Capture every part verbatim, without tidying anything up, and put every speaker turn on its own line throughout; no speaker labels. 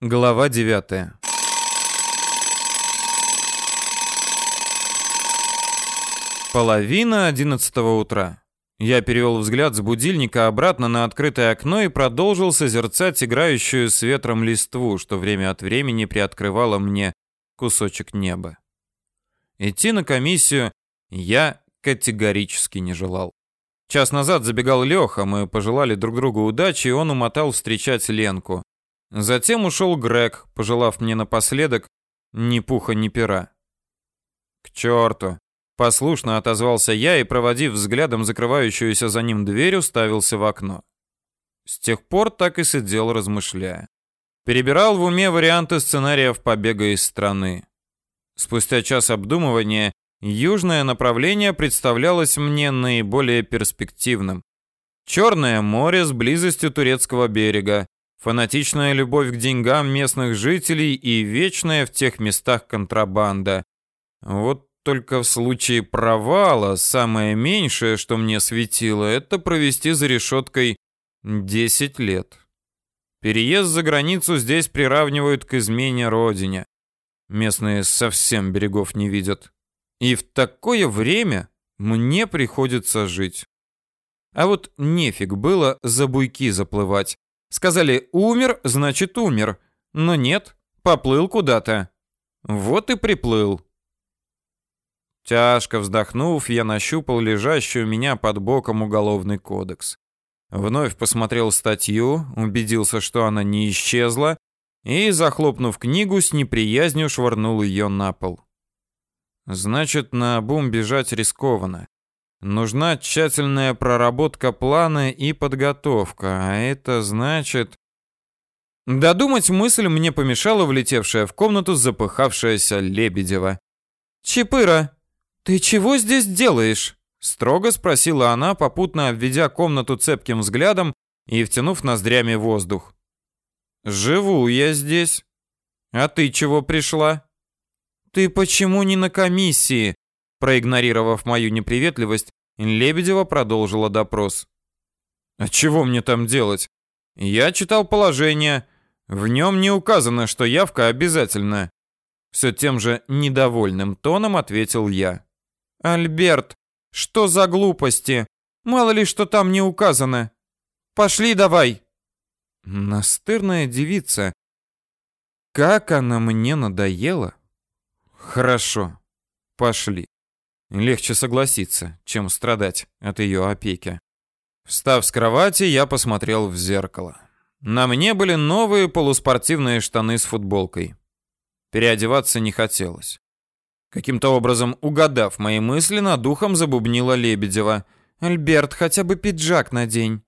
Глава девятая. Половина одиннадцатого утра. Я перевел взгляд с будильника обратно на открытое окно и продолжил созерцать играющую с ветром листву, что время от времени приоткрывало мне кусочек неба. Идти на комиссию я категорически не желал. Час назад забегал Леха, мы пожелали друг другу удачи, и он умотал встречать Ленку. Затем ушел Грег, пожелав мне напоследок ни пуха, ни пера. «К черту!» — послушно отозвался я и, проводив взглядом закрывающуюся за ним дверь, уставился в окно. С тех пор так и сидел, размышляя. Перебирал в уме варианты сценариев побега из страны. Спустя час обдумывания южное направление представлялось мне наиболее перспективным. Черное море с близостью турецкого берега, фанатичная любовь к деньгам местных жителей и вечная в тех местах контрабанда. Вот только в случае провала самое меньшее, что мне светило, это провести за решеткой десять лет. Переезд за границу здесь приравнивают к измене родине. Местные совсем берегов не видят. И в такое время мне приходится жить. А вот нефиг было за буйки заплывать. Сказали, умер, значит умер. Но нет, поплыл куда-то. Вот и приплыл. Тяжко вздохнув, я нащупал лежащий у меня под боком уголовный кодекс. Вновь посмотрел статью, убедился, что она не исчезла, и, захлопнув книгу, с неприязнью швырнул ее на пол. Значит, наобум бежать рискованно. Нужна тщательная проработка плана и подготовка, а это значит... Додумать мысль мне помешала влетевшая в комнату запыхавшаяся Лебедева. «Чапыра, ты чего здесь делаешь?» — строго спросила она, попутно обведя комнату цепким взглядом и втянув ноздрями воздух. «Живу я здесь. А ты чего пришла?» «Ты почему не на комиссии?» Проигнорировав мою неприветливость, Лебедева продолжила допрос. «А чего мне там делать? Я читал положение. В нем не указано, что явка обязательна». Все тем же недовольным тоном ответил я. «Альберт, что за глупости? Мало ли, что там не указано. Пошли давай». Настырная девица. Как она мне надоела. Хорошо, пошли. Легче согласиться, чем страдать от ее опеки. Встав с кровати, я посмотрел в зеркало. На мне были новые полуспортивные штаны с футболкой. Переодеваться не хотелось. Каким-то образом, угадав мои мысли, над ухом забубнила Лебедева. «Альберт, хотя бы пиджак надень».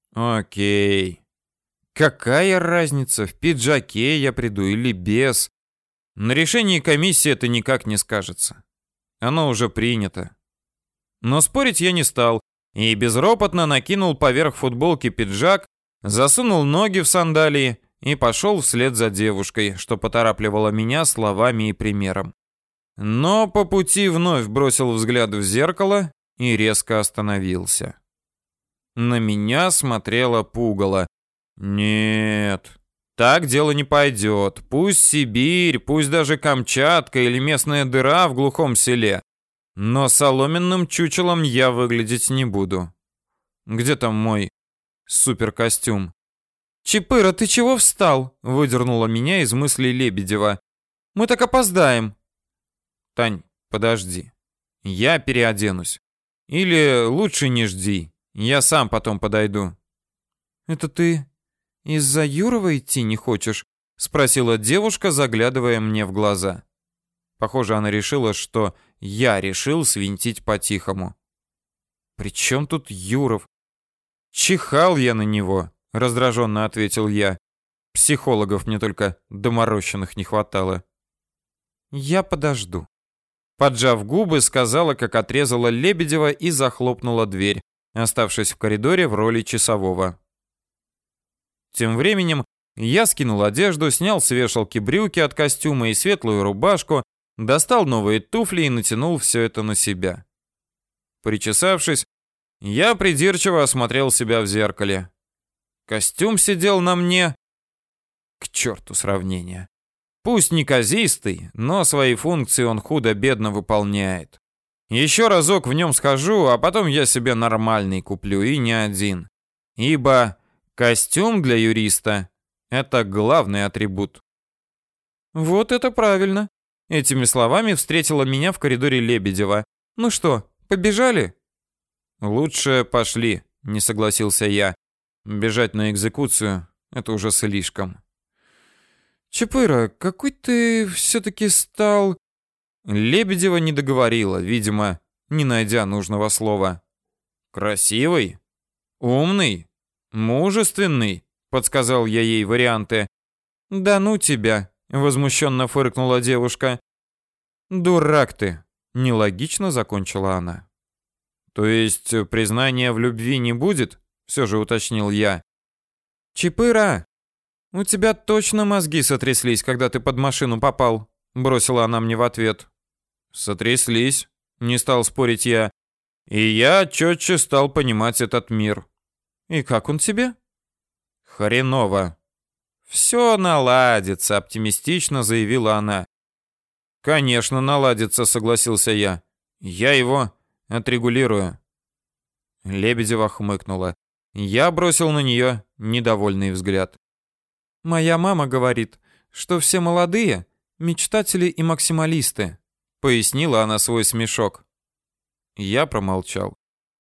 «Окей. Какая разница, в пиджаке я приду или без? На решении комиссии это никак не скажется. Оно уже принято». Но спорить я не стал и безропотно накинул поверх футболки пиджак, засунул ноги в сандалии и пошел вслед за девушкой, что поторапливала меня словами и примером. Но по пути вновь бросил взгляд в зеркало и резко остановился. На меня смотрела пугало. Нет, так дело не пойдет. Пусть Сибирь, пусть даже Камчатка или местная дыра в глухом селе. Но соломенным чучелом я выглядеть не буду. Где там мой суперкостюм? «Чапыра, ты чего встал?» — выдернула меня из мыслей Лебедева. «Мы так опоздаем». «Тань, подожди. Я переоденусь. Или лучше не жди. Я сам потом подойду». «Это ты из-за Юрова идти не хочешь?» — спросила девушка, заглядывая мне в глаза. Похоже, она решила, что я решил свинтить по-тихому. «При чем тут Юров?» «Чихал я на него», — раздраженно ответил я. «Психологов мне только доморощенных не хватало». «Я подожду». Поджав губы, сказала, как отрезала Лебедева, и захлопнула дверь, оставшись в коридоре в роли часового. Тем временем я скинул одежду, снял с вешалки брюки от костюма и светлую рубашку, достал новые туфли и натянул все это на себя. Причесавшись, я придирчиво осмотрел себя в зеркале. Костюм сидел на мне К черту сравнение. Пусть неказистый, но свои функции он худо-бедно выполняет. Еще разок в нем схожу, а потом я себе нормальный куплю, и не один. Ибо костюм для юриста — это главный атрибут. Вот это правильно. Этими словами встретила меня в коридоре Лебедева. Ну что, побежали? Лучше пошли, не согласился я. Бежать на экзекуцию — это уже слишком. Чапыра, какой ты все-таки стал... Лебедева не договорила, видимо, не найдя нужного слова. Красивый? Умный? Мужественный? Подсказал я ей варианты. Да ну тебя, возмущенно фыркнула девушка. Дурак ты, нелогично закончила она. То есть признания в любви не будет? Все же уточнил я. Чапыра, у тебя точно мозги сотряслись, когда ты под машину попал, бросила она мне в ответ. Сотряслись, не стал спорить я. И я четче стал понимать этот мир. И как он тебе? Хреново. Все наладится, оптимистично заявила она. Конечно, наладится, согласился я. Я его отрегулирую. Лебедева хмыкнула. Я бросил на нее недовольный взгляд. Моя мама говорит, что все молодые мечтатели и максималисты, пояснила она свой смешок. Я промолчал.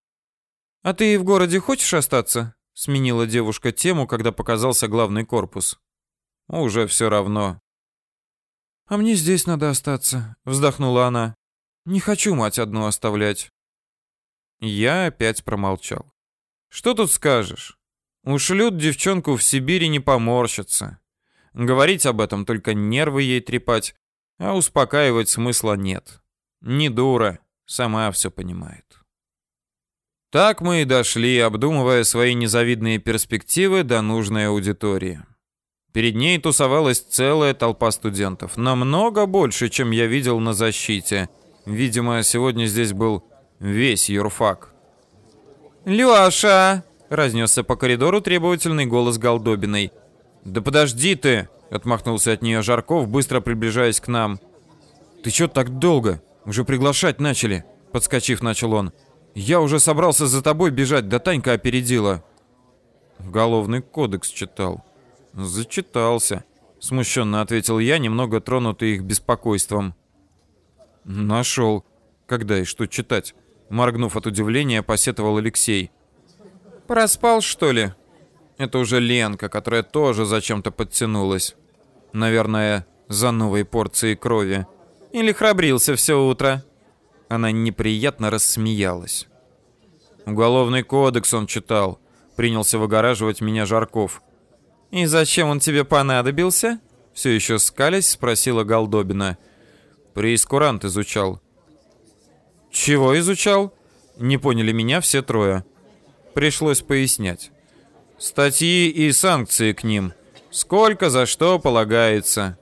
А ты в городе хочешь остаться? Сменила девушка тему, когда показался главный корпус. Уже все равно. А мне здесь надо остаться, вздохнула она. Не хочу мать одну оставлять. Я опять промолчал. Что тут скажешь? Ушлют девчонку в Сибирь и не поморщится. Говорить об этом, только нервы ей трепать, а успокаивать смысла нет. Не дура, сама все понимает. Так мы и дошли, обдумывая свои незавидные перспективы до нужной аудитории. Перед ней тусовалась целая толпа студентов, намного больше, чем я видел на защите. Видимо, сегодня здесь был весь юрфак. «Лёша!» — разнесся по коридору требовательный голос Голдобиной. «Да подожди ты!» — отмахнулся от нее Жарков, быстро приближаясь к нам. «Ты чё так долго? Уже приглашать начали!» — подскочив, начал он. «Я уже собрался за тобой бежать, да Танька опередила». Уголовный кодекс читал. «Зачитался», — смущенно ответил я, немного тронутый их беспокойством. «Нашел. Когда и что читать?» Моргнув от удивления, посетовал Алексей. «Проспал, что ли?» Это уже Ленка, которая тоже зачем-то подтянулась. Наверное, за новой порцией крови. Или храбрился все утро. Она неприятно рассмеялась. «Уголовный кодекс он читал», — принялся выгораживать меня Жарков. «И зачем он тебе понадобился?» Все еще скалясь, спросила Голдобина. «Преискурант изучал». «Чего изучал?» Не поняли меня все трое. Пришлось пояснять. «Статьи и санкции к ним. Сколько за что полагается».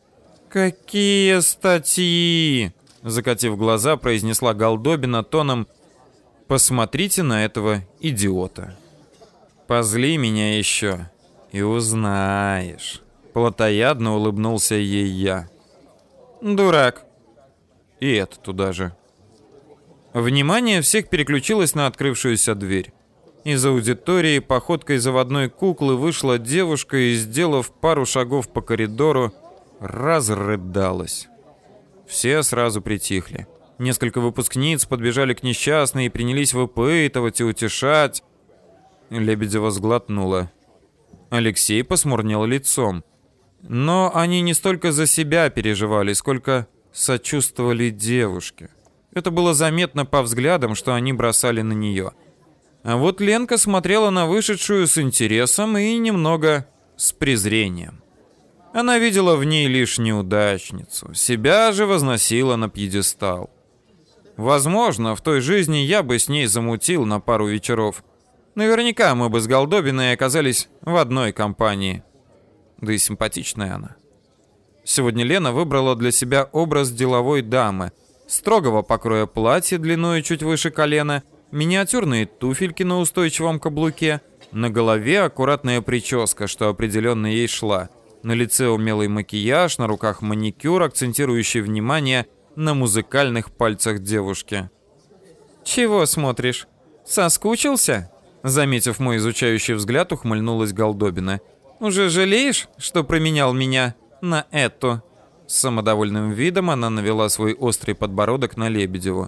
«Какие статьи?» Закатив глаза, произнесла Голдобина тоном: «Посмотрите на этого идиота». «Позли меня еще, и узнаешь». Плотоядно улыбнулся ей я. «Дурак». И это туда же. Внимание всех переключилось на открывшуюся дверь. Из аудитории походкой заводной куклы вышла девушка и, сделав пару шагов по коридору, разрыдалась. Все сразу притихли. Несколько выпускниц подбежали к несчастной и принялись выпытывать и утешать. Лебедева сглотнула. Алексей посмурнел лицом. Но они не столько за себя переживали, сколько сочувствовали девушке. Это было заметно по взглядам, что они бросали на нее. А вот Ленка смотрела на вышедшую с интересом и немного с презрением. Она видела в ней лишь неудачницу, себя же возносила на пьедестал. Возможно, в той жизни я бы с ней замутил на пару вечеров. Наверняка мы бы с Голдобиной оказались в одной компании. Да и симпатичная она. Сегодня Лена выбрала для себя образ деловой дамы. Строгого покроя платье длиной чуть выше колена, миниатюрные туфельки на устойчивом каблуке, на голове аккуратная прическа, что определенно ей шла. На лице умелый макияж, на руках маникюр, акцентирующий внимание на музыкальных пальцах девушки. «Чего смотришь? Соскучился?» Заметив мой изучающий взгляд, ухмыльнулась Голдобина. «Уже жалеешь, что променял меня на эту?» С самодовольным видом она навела свой острый подбородок на Лебедеву.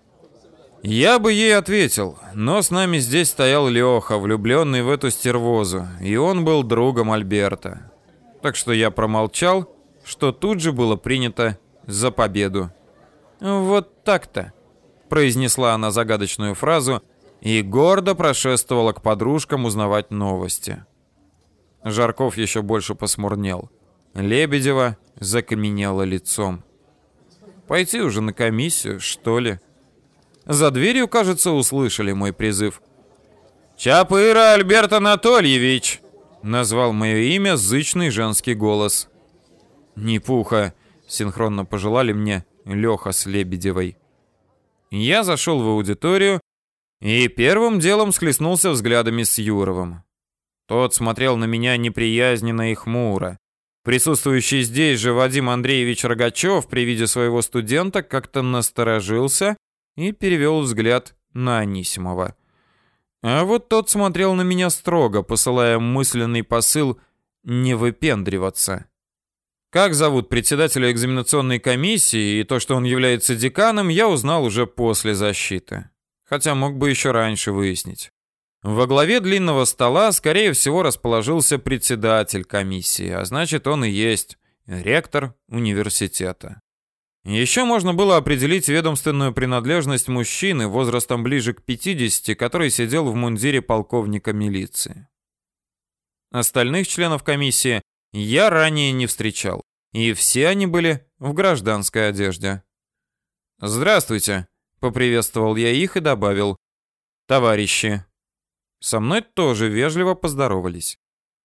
Я бы ей ответил, но с нами здесь стоял Леха, влюбленный в эту стервозу, и он был другом Альберта. Так что я промолчал, что тут же было принято за победу. «Вот так-то», — произнесла она загадочную фразу и гордо прошествовала к подружкам узнавать новости. Жарков еще больше посмурнел. Лебедева закаменела лицом. «Пойти уже на комиссию, что ли?» За дверью, кажется, услышали мой призыв. «Чапыра Альберт Анатольевич!» — назвал мое имя зычный женский голос. «Не пуха!» — синхронно пожелали мне Леха с Лебедевой. Я зашел в аудиторию и первым делом схлестнулся взглядами с Юровым. Тот смотрел на меня неприязненно и хмуро. Присутствующий здесь же Вадим Андреевич Рогачев при виде своего студента как-то насторожился и перевел взгляд на Анисимова. А вот тот смотрел на меня строго, посылая мысленный посыл не выпендриваться. Как зовут председателя экзаменационной комиссии и то, что он является деканом, я узнал уже после защиты. Хотя мог бы еще раньше выяснить. Во главе длинного стола, скорее всего, расположился председатель комиссии, а значит, он и есть ректор университета. Еще можно было определить ведомственную принадлежность мужчины возрастом ближе к пятидесяти, который сидел в мундире полковника милиции. Остальных членов комиссии я ранее не встречал, и все они были в гражданской одежде. «Здравствуйте», — поприветствовал я их и добавил: «Товарищи». Со мной тоже вежливо поздоровались.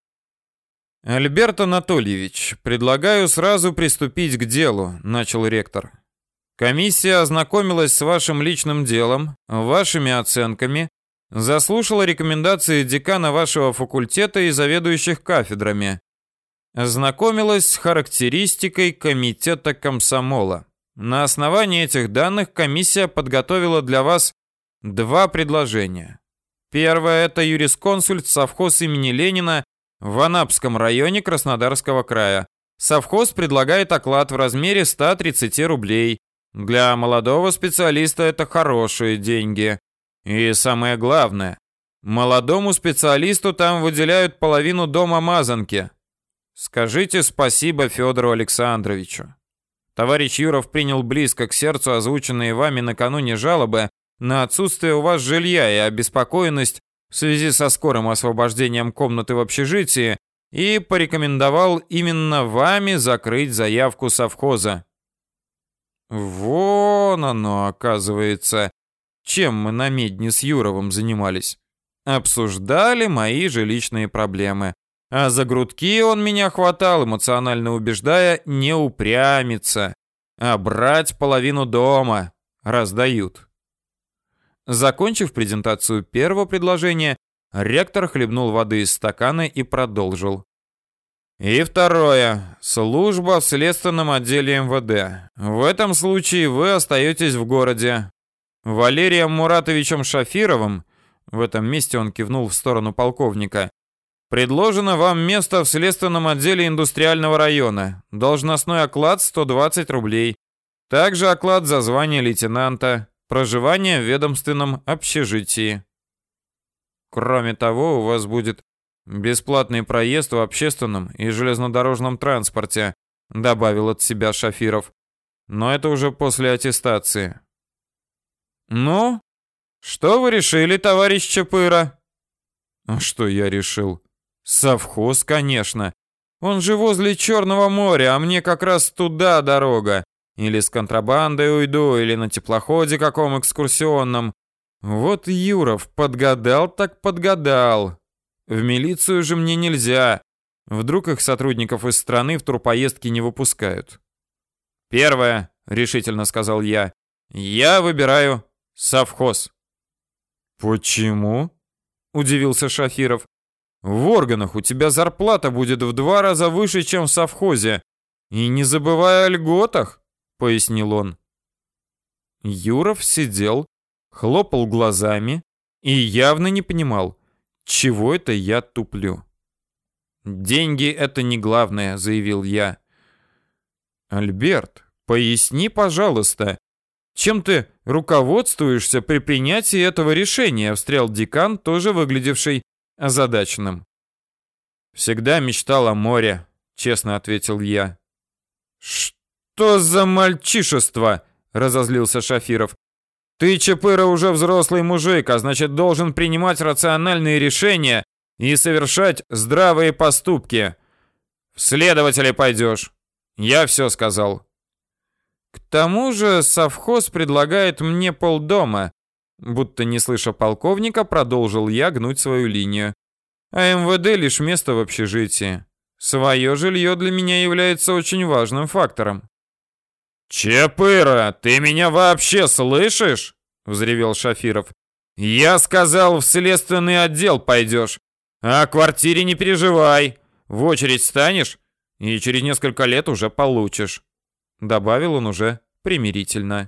«Альберт Анатольевич, предлагаю сразу приступить к делу», — начал ректор. «Комиссия ознакомилась с вашим личным делом, вашими оценками, заслушала рекомендации декана вашего факультета и заведующих кафедрами, ознакомилась с характеристикой комитета комсомола. На основании этих данных комиссия подготовила для вас два предложения. Первое — это юрисконсульт совхоз имени Ленина в Анапском районе Краснодарского края. Совхоз предлагает оклад в размере ста тридцати рублей. Для молодого специалиста это хорошие деньги. И самое главное, молодому специалисту там выделяют половину дома Мазанки. Скажите спасибо Федору Александровичу. Товарищ Юров принял близко к сердцу озвученные вами накануне жалобы на отсутствие у вас жилья и обеспокоенность в связи со скорым освобождением комнаты в общежитии и порекомендовал именно вами закрыть заявку совхоза. Вон оно, оказывается, чем мы на медне с Юровым занимались. Обсуждали мои жилищные проблемы. А за грудки он меня хватал, эмоционально убеждая не упрямиться, а брать половину дома. Раздают. Закончив презентацию первого предложения, ректор хлебнул воды из стакана и продолжил. И второе. Служба в следственном отделе эм вэ дэ. В этом случае вы остаетесь в городе. Валерием Муратовичем Шафировым, в этом месте он кивнул в сторону полковника, предложено вам место в следственном отделе индустриального района. Должностной оклад сто двадцать рублей. Также оклад за звание лейтенанта. Проживание в ведомственном общежитии. Кроме того, у вас будет бесплатный проезд в общественном и железнодорожном транспорте, добавил от себя Шафиров. Но это уже после аттестации. Ну, что вы решили, товарищ Чапыра? А что я решил? Совхоз, конечно. Он же возле Черного моря, а мне как раз туда дорога. Или с контрабандой уйду, или на теплоходе каком экскурсионном. Вот Юров подгадал так подгадал. В милицию же мне нельзя. Вдруг их сотрудников из страны в турпоездки не выпускают. Первое, решительно сказал я, я выбираю совхоз. Почему? Удивился Шафиров. В органах у тебя зарплата будет в два раза выше, чем в совхозе. И не забывай о льготах, пояснил он. Юров сидел, хлопал глазами и явно не понимал, чего это я туплю. «Деньги — это не главное», — заявил я. «Альберт, поясни, пожалуйста, чем ты руководствуешься при принятии этого решения?» — встрял декан, тоже выглядевший озадаченным. «Всегда мечтал о море», — честно ответил я. «Что за мальчишество?» — разозлился Шафиров. «Ты, Чапыра, уже взрослый мужик, а значит, должен принимать рациональные решения и совершать здравые поступки. В следователи пойдешь. Я все сказал». «К тому же совхоз предлагает мне полдома», будто не слыша полковника, продолжил я гнуть свою линию. «А эм вэ дэ лишь место в общежитии. Свое жилье для меня является очень важным фактором». «Чапыра, ты меня вообще слышишь?» — взревел Шафиров. «Я сказал, в следственный отдел пойдешь. А о квартире не переживай. В очередь станешь и через несколько лет уже получишь», — добавил он уже примирительно.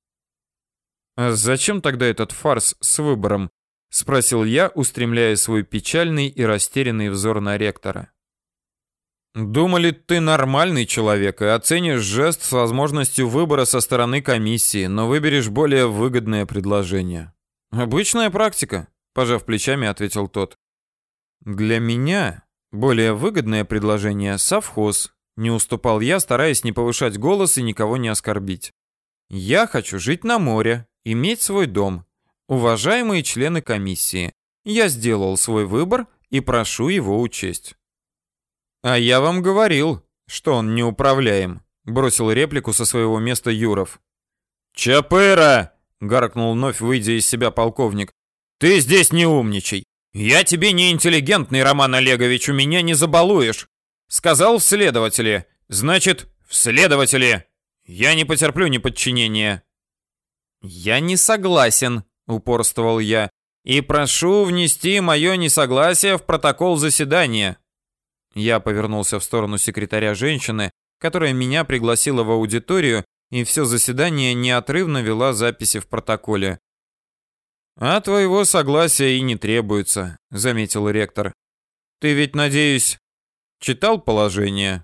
«А зачем тогда этот фарс с выбором?» — спросил я, устремляя свой печальный и растерянный взор на ректора. «Думали, ты нормальный человек и оценишь жест с возможностью выбора со стороны комиссии, но выберешь более выгодное предложение». «Обычная практика», — пожав плечами, ответил тот. «Для меня более выгодное предложение — совхоз», — не уступал я, стараясь не повышать голос и никого не оскорбить. «Я хочу жить на море, иметь свой дом. Уважаемые члены комиссии, я сделал свой выбор и прошу его учесть». «А я вам говорил, что он неуправляем», — бросил реплику со своего места Юров. «Чапыра!» — гаркнул вновь, выйдя из себя полковник. «Ты здесь не умничай. Я тебе не интеллигентный, Роман Олегович, у меня не забалуешь. Сказал в следователе, значит, в следователе. Я не потерплю неподчинения». «Я не согласен», — упорствовал я, «и прошу внести мое несогласие в протокол заседания». Я повернулся в сторону секретаря женщины, которая меня пригласила в аудиторию и все заседание неотрывно вела записи в протоколе. «А твоего согласия и не требуется», — заметил ректор. «Ты ведь, надеюсь, читал положение?»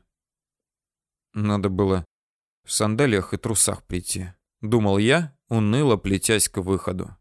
Надо было в сандалиях и трусах прийти, думал я, уныло плетясь к выходу.